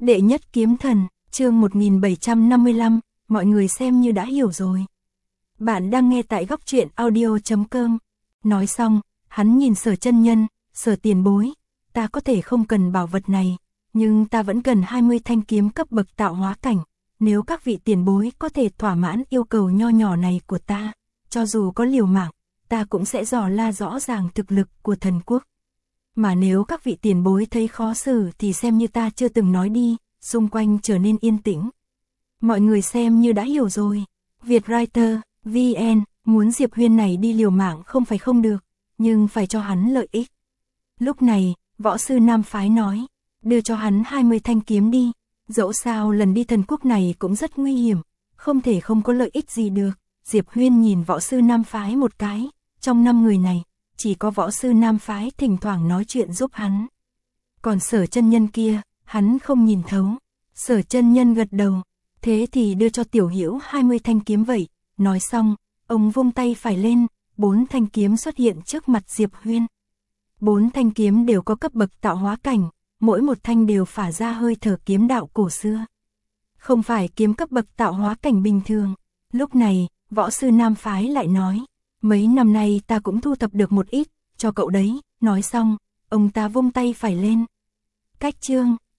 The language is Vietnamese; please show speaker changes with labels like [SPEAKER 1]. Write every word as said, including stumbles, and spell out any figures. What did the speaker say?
[SPEAKER 1] Đệ nhất kiếm thần, chương một nghìn bảy trăm năm mươi lăm, mọi người xem như đã hiểu rồi. Bạn đang nghe tại góc truyện audio chấm com. Nói xong, hắn nhìn Sở chân nhân, Sở tiền bối, ta có thể không cần bảo vật này, nhưng ta vẫn cần hai mươi thanh kiếm cấp bậc tạo hóa cảnh. Nếu các vị tiền bối có thể thỏa mãn yêu cầu nho nhỏ này của ta, cho dù có liều mạng, ta cũng sẽ dò la rõ ràng thực lực của thần quốc. Mà nếu các vị tiền bối thấy khó xử thì xem như ta chưa từng nói đi. Xung quanh trở nên yên tĩnh. Mọi người xem như đã hiểu rồi. Vietwriter, vê en, muốn Diệp Huyên này đi liều mạng không phải không được, nhưng phải cho hắn lợi ích. Lúc này, võ sư Nam Phái nói, đưa cho hắn hai mươi thanh kiếm đi, dẫu sao lần đi thần quốc này cũng rất nguy hiểm, không thể không có lợi ích gì được. Diệp Huyên nhìn võ sư Nam Phái một cái, trong năm người này, chỉ có võ sư Nam Phái thỉnh thoảng nói chuyện giúp hắn. Còn Sở chân nhân kia, hắn không nhìn thấu. Sở chân nhân gật đầu, thế thì đưa cho Tiểu Hiểu hai mươi thanh kiếm vậy. Nói xong, ông vung tay phải lên, bốn thanh kiếm xuất hiện trước mặt Diệp Huyên. Bốn thanh kiếm đều có cấp bậc tạo hóa cảnh, mỗi một thanh đều phả ra hơi thở kiếm đạo cổ xưa. Không phải kiếm cấp bậc tạo hóa cảnh bình thường. Lúc này, võ sư Nam Phái lại nói, mấy năm nay ta cũng thu thập được một ít, cho cậu đấy. Nói xong, ông ta vung tay phải lên. Cách chương